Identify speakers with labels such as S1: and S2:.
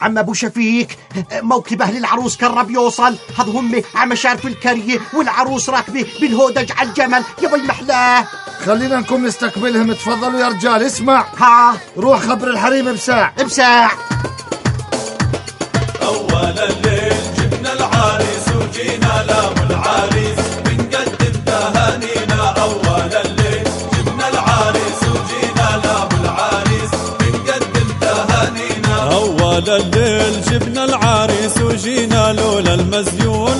S1: عم ابو شفيق، موكب اهل العروس قرب يوصل. هذ هم عم شارف الكريه والعروس راكبه بالهودج على الجمل. يا وي محلاه.
S2: خلينا نكون نستقبلهم. تفضلوا يا رجال. اسمع،
S1: ها
S2: روح خبر الحريم بساع.
S3: أول الليل جبنا العريس وجينا له العريس بنقدم تهانينا. أول الليل جبنا العريس وجينا له العريس بنقدم تهانينا.
S4: أول الليل جبنا العريس وجينا له المزيون